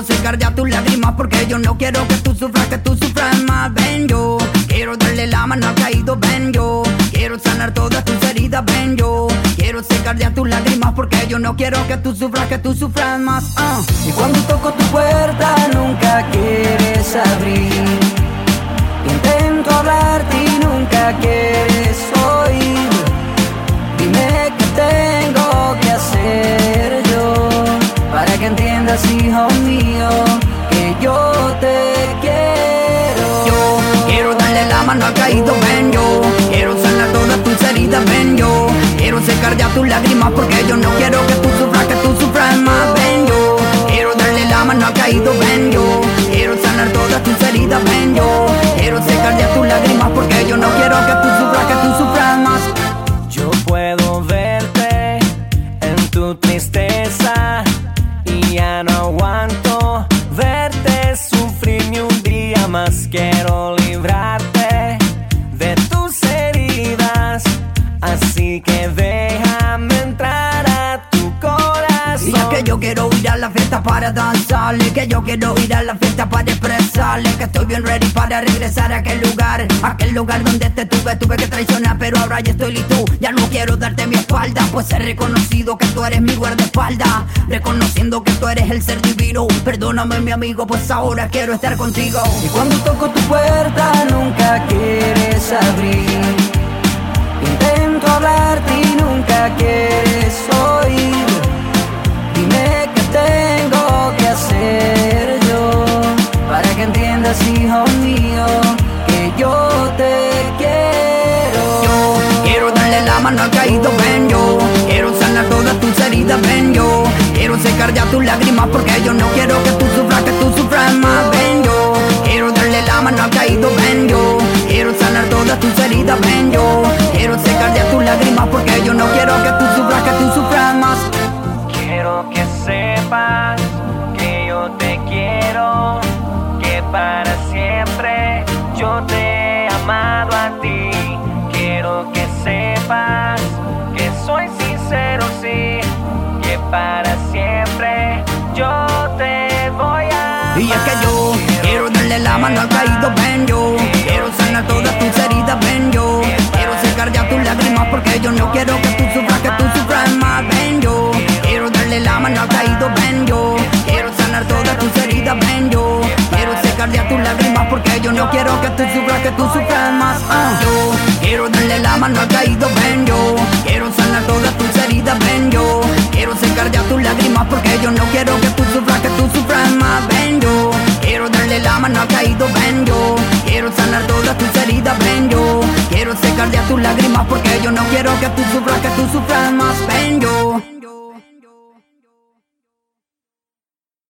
secar ya tus lágrimas porque yo no quiero que tú sufras más. Ven, yo quiero darle la mano al caído. Ven, yo quiero sanar todas tus heridas. Ven, yo quiero secar ya tus lágrimas porque yo no quiero que tú sufras más. Y cuando toco tu puerta nunca quieres abrir. Intento hablarte y nunca quieres oír. Dime qué tengo que hacer yo para que entiendas, hijo mío, que yo te quiero. Yo quiero darle la mano al caído. Ven, yo quiero sanar todas tus heridas. Ven, yo quiero secar ya tus lágrimas porque yo no quiero que tú sufras más. Ven, yo quiero darle la mano al caído. Ven, yo quiero sanar todas tus heridas. Ven, yo quiero secar ya tus lágrimas porque yo no quiero que tú sufras más. Yo puedo verte en tu tristeza y ya no aguanto verte sufrir ni un día más. Quiero librarte de tus heridas, así que déjame entrar a tu corazón. Y es que yo quiero ir a la fiesta para danzarle, que yo quiero ir a la fiesta para expresarle que estoy bien ready para regresar a aquel lugar donde te tuve que traicionar, pero ahora ya estoy listo, ya no quiero darte mi espalda, pues he reconocido que tú eres mi guardaespaldas, reconociendo que tú eres el ser divino. Perdóname, mi amigo, pues ahora quiero estar contigo. Y cuando toco tu puerta nunca quieres abrir. Intento hablarte y nunca quieres oír. Dime qué tengo que hacer yo para que entiendas, hijo mío, que yo te quiero. Yo quiero darle la mano al caído. Ven, yo quiero sanar todas tus heridas. Ven, yo quiero secar ya tus lágrimas porque yo no quiero que tú sufras más. Ven, yo quiero darle la mano al caído. Ven, yo quiero sanar todas tus heridas. Ven, yo quiero secar ya tus lágrimas porque yo no quiero que tú sufras más. Quiero que sepas que yo te quiero, que para siempre yo te he amado a ti. Quiero que sepas que soy sincero, sí, que para siempre yo te voy a amar. Y es que yo quiero darle la mano al caído. Ven, yo quiero sanar todas tus heridas. Ven, yo quiero secar ya tus lágrimas porque yo no quiero que tú sufras más. Ven, yo quiero darle la mano al caído. Ven, yo quiero sanar todas tus heridas. Ven, yo quiero secar ya tus lágrimas porque yo no quiero que tú sufras más. Yo quiero darle la mano al caído. Ven, yo quiero sanar todas tus heridas. Ven, yo quiero secar ya tus lágrimas porque yo no quiero que tú sufras más. Ven, yo quiero darle la mano al caído. Ven, yo quiero sanar todas tus heridas. Ven, yo quiero secar ya tus lágrimas porque yo no quiero que tú sufras más. Ven, yo.